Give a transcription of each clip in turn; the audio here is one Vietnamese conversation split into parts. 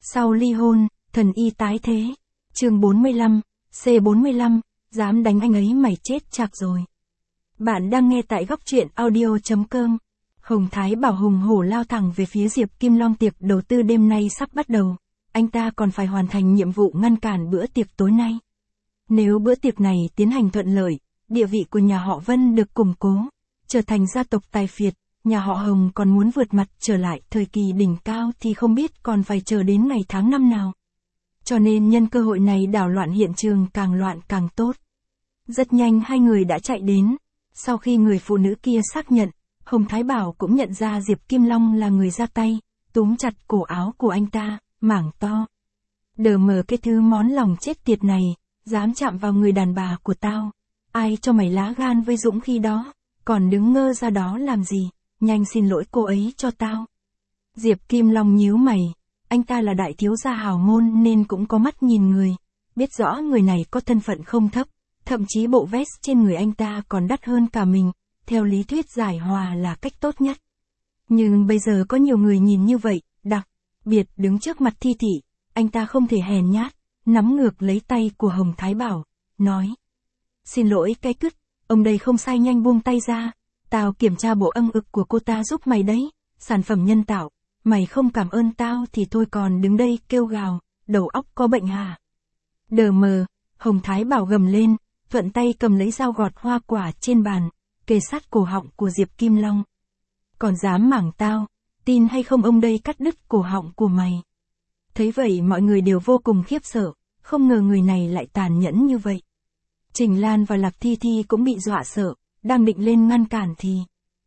Sau ly hôn, thần y tái thế. Chương 45, C45, dám đánh anh ấy mày chết chạc rồi. Bạn đang nghe tại góc truyện audio.com. Hồng Thái Bảo hùng hổ lao thẳng về phía Diệp Kim Long. Tiệc đầu tư đêm nay sắp bắt đầu, anh ta còn phải hoàn thành nhiệm vụ ngăn cản bữa tiệc tối nay. Nếu bữa tiệc này tiến hành thuận lợi, địa vị của nhà họ Vân được củng cố, trở thành gia tộc tài phiệt, nhà họ Hồng còn muốn vượt mặt trở lại thời kỳ đỉnh cao thì không biết còn phải chờ đến ngày tháng năm nào. Cho nên nhân cơ hội này đảo loạn hiện trường, càng loạn càng tốt. Rất nhanh hai người đã chạy đến. Sau khi người phụ nữ kia xác nhận, Hồng Thái Bảo cũng nhận ra Diệp Kim Long là người ra tay, túm chặt cổ áo của anh ta, mảng to. Đờ mờ cái thứ món lòng chết tiệt này, dám chạm vào người đàn bà của tao. Ai cho mày lá gan với dũng khí đó, còn đứng ngơ ra đó làm gì, nhanh xin lỗi cô ấy cho tao. Diệp Kim Long nhíu mày, anh ta là đại thiếu gia hào môn nên cũng có mắt nhìn người, biết rõ người này có thân phận không thấp, thậm chí bộ vest trên người anh ta còn đắt hơn cả mình, theo lý thuyết giải hòa là cách tốt nhất. Nhưng bây giờ có nhiều người nhìn như vậy, đặc biệt đứng trước mặt Thi Thị, anh ta không thể hèn nhát, nắm ngược lấy tay của Hồng Thái Bảo, nói: "Xin lỗi cái cứt, ông đây không sai, nhanh buông tay ra, tao kiểm tra bộ âm ực của cô ta giúp mày đấy, sản phẩm nhân tạo, mày không cảm ơn tao thì thôi còn đứng đây kêu gào, đầu óc có bệnh hả?" Đờ mờ, Hồng Thái Bảo gầm lên, thuận tay cầm lấy dao gọt hoa quả trên bàn, kề sát cổ họng của Diệp Kim Long. "Còn dám mảng tao, tin hay không ông đây cắt đứt cổ họng của mày." Thấy vậy mọi người đều vô cùng khiếp sợ, không ngờ người này lại tàn nhẫn như vậy. Trình Lan và Lạc Thi Thi cũng bị dọa sợ, đang định lên ngăn cản thì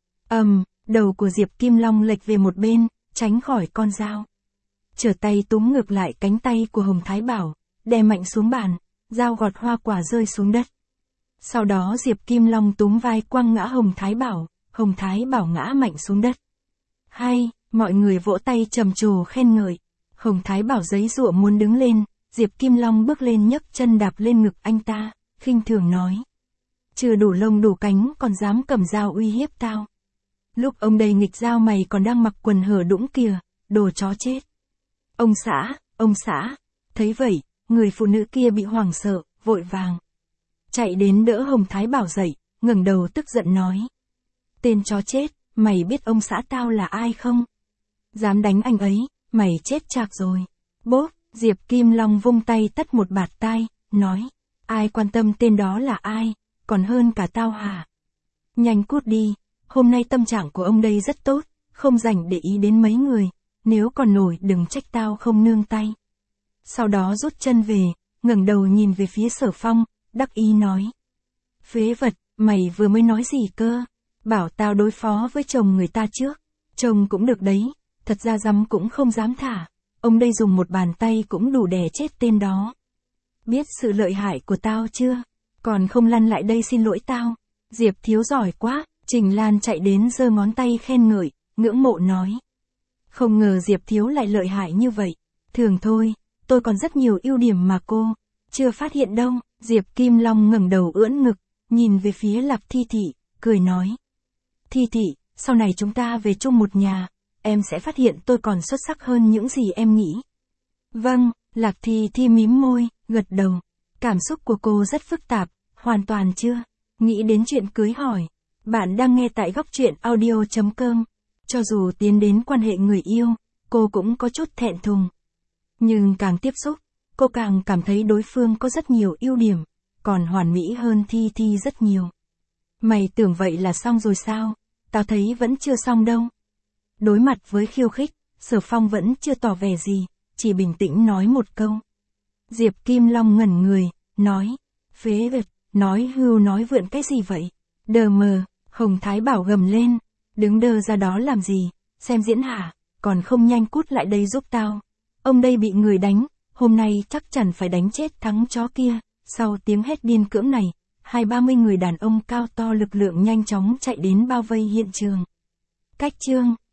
đầu của Diệp Kim Long lệch về một bên, tránh khỏi con dao. Trở tay túm ngược lại cánh tay của Hồng Thái Bảo, đè mạnh xuống bàn, dao gọt hoa quả rơi xuống đất. Sau đó Diệp Kim Long túm vai quăng ngã Hồng Thái Bảo, Hồng Thái Bảo ngã mạnh xuống đất. Hay, mọi người vỗ tay trầm trồ khen ngợi. Hồng Thái Bảo giấy giụa muốn đứng lên, Diệp Kim Long bước lên nhấc chân đạp lên ngực anh ta, khinh thường nói: "Chưa đủ lông đủ cánh còn dám cầm dao uy hiếp tao. Lúc ông đây nghịch dao mày còn đang mặc quần hở đũng kìa, đồ chó chết." Ông xã, thấy vậy, người phụ nữ kia bị hoảng sợ, vội vàng chạy đến đỡ Hồng Thái Bảo dậy, ngẩng đầu tức giận nói: "Tên chó chết, mày biết ông xã tao là ai không? Dám đánh anh ấy, mày chết chạc rồi." Bốp, Diệp Kim Long vung tay tát một bạt tai, nói: "Ai quan tâm tên đó là ai, còn hơn cả tao hả? Nhanh cút đi, hôm nay tâm trạng của ông đây rất tốt, không rảnh để ý đến mấy người, nếu còn nổi đừng trách tao không nương tay." Sau đó rút chân về, ngẩng đầu nhìn về phía Sở Phong, đắc ý nói: "Phế vật, mày vừa mới nói gì cơ? Bảo tao đối phó với chồng người ta trước, chồng cũng được đấy, thật ra dăm cũng không dám thả, ông đây dùng một bàn tay cũng đủ đè chết tên đó. Biết sự lợi hại của tao chưa? Còn không lăn lại đây xin lỗi tao." "Diệp thiếu giỏi quá." Trình Lan chạy đến giơ ngón tay khen ngợi, ngưỡng mộ nói: "Không ngờ Diệp thiếu lại lợi hại như vậy. Thường thôi, tôi còn rất nhiều ưu điểm mà cô chưa phát hiện đâu." Diệp Kim Long ngẩng đầu ưỡn ngực, nhìn về phía Lạc Thi Thị, cười nói: "Thi Thị, sau này chúng ta về chung một nhà, em sẽ phát hiện tôi còn xuất sắc hơn những gì em nghĩ." "Vâng." Lạc Thi Thi mím môi, gật đầu. Cảm xúc của cô rất phức tạp, hoàn toàn chưa nghĩ đến chuyện cưới hỏi. Bạn đang nghe tại góc truyện audio.com. Cho dù tiến đến quan hệ người yêu, cô cũng có chút thẹn thùng. Nhưng càng tiếp xúc, cô càng cảm thấy đối phương có rất nhiều ưu điểm, còn hoàn mỹ hơn Thi Thi rất nhiều. "Mày tưởng vậy là xong rồi sao? Tao thấy vẫn chưa xong đâu." Đối mặt với khiêu khích, Sở Phong vẫn chưa tỏ vẻ gì, chỉ bình tĩnh nói một câu. Diệp Kim Long ngẩn người, nói: "Phế vật, nói hưu nói vượn cái gì vậy?" Đờ mờ, Hồng Thái Bảo gầm lên: "Đứng đơ ra đó làm gì, xem diễn hả, còn không nhanh cút lại đây giúp tao. Ông đây bị người đánh, hôm nay chắc chắn phải đánh chết thắng chó kia." Sau tiếng hét điên cưỡng này, 20-30 người đàn ông cao to lực lượng nhanh chóng chạy đến bao vây hiện trường. Cách chương